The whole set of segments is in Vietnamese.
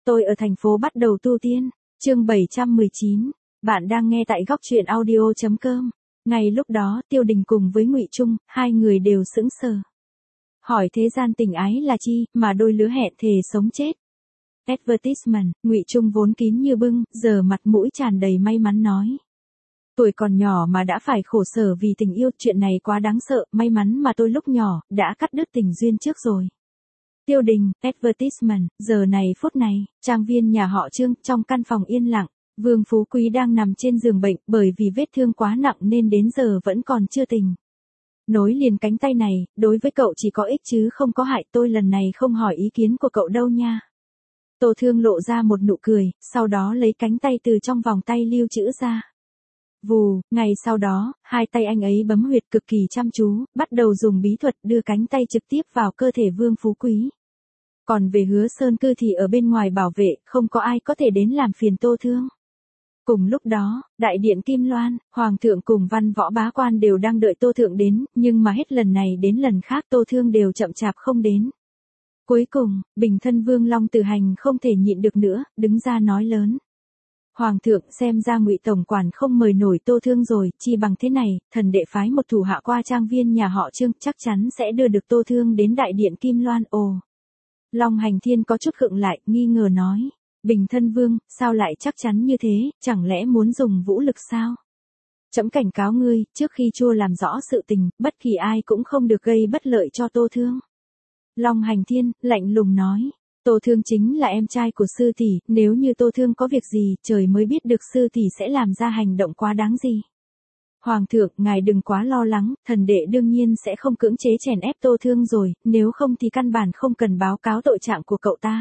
Tôi ở thành phố bắt đầu tu tiên. Chương 719. Bạn đang nghe tại góc truyện audio.com. Ngay lúc đó, Tiêu Đình cùng với Ngụy Trung, hai người đều sững sờ. Hỏi thế gian tình ái là chi, mà đôi lứa hẹn thề sống chết. Advertisement, Ngụy Trung vốn kín như bưng, giờ mặt mũi tràn đầy may mắn nói. Tuổi còn nhỏ mà đã phải khổ sở vì tình yêu, chuyện này quá đáng sợ, may mắn mà tôi lúc nhỏ, đã cắt đứt tình duyên trước rồi. Tiêu Đình, advertisement, giờ này phút này, trang viên nhà họ Trương, trong căn phòng yên lặng, Vương Phú Quý đang nằm trên giường bệnh, bởi vì vết thương quá nặng nên đến giờ vẫn còn chưa tỉnh. Nối liền cánh tay này, đối với cậu chỉ có ích chứ không có hại, tôi lần này không hỏi ý kiến của cậu đâu nha. Tô Thương lộ ra một nụ cười, sau đó lấy cánh tay từ trong vòng tay lưu trữ ra. Vù, ngày sau đó, hai tay anh ấy bấm huyệt cực kỳ chăm chú, bắt đầu dùng bí thuật đưa cánh tay trực tiếp vào cơ thể Vương Phú Quý. Còn về Hứa Sơn Cư thì ở bên ngoài bảo vệ, không có ai có thể đến làm phiền Tô Thương. Cùng lúc đó, đại điện Kim Loan, Hoàng thượng cùng văn võ bá quan đều đang đợi Tô Thượng đến, nhưng mà hết lần này đến lần khác Tô Thương đều chậm chạp không đến. Cuối cùng, Bình Thân Vương Long Tử Hành không thể nhịn được nữa, đứng ra nói lớn. Hoàng thượng, xem ra Ngụy tổng quản không mời nổi Tô Thương rồi, chi bằng thế này, thần đệ phái một thủ hạ qua trang viên nhà họ Trương, chắc chắn sẽ đưa được Tô Thương đến đại điện Kim Loan. Ồ. Long Hành Thiên có chút khựng lại, nghi ngờ nói. Bình Thân Vương, sao lại chắc chắn như thế, chẳng lẽ muốn dùng vũ lực sao? Trẫm cảnh cáo ngươi, trước khi Chua làm rõ sự tình, bất kỳ ai cũng không được gây bất lợi cho Tô Thương. Long Hành Thiên, lạnh lùng nói. Tô Thương chính là em trai của sư tỷ, nếu như Tô Thương có việc gì, trời mới biết được sư tỷ sẽ làm ra hành động quá đáng gì. Hoàng thượng, ngài đừng quá lo lắng, thần đệ đương nhiên sẽ không cưỡng chế chèn ép Tô Thương rồi, nếu không thì căn bản không cần báo cáo tội trạng của cậu ta.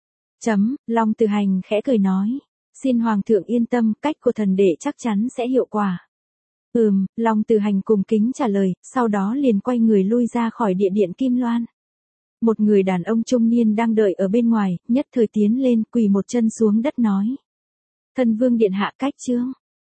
Long Tử Hành khẽ cười nói. Xin Hoàng thượng yên tâm, cách của thần đệ chắc chắn sẽ hiệu quả. Long Tử Hành cùng kính trả lời, sau đó liền quay người lui ra khỏi địa điện Kim Loan. Một người đàn ông trung niên đang đợi ở bên ngoài, nhất thời tiến lên, quỳ một chân xuống đất nói. Thân vương điện hạ cách Trương.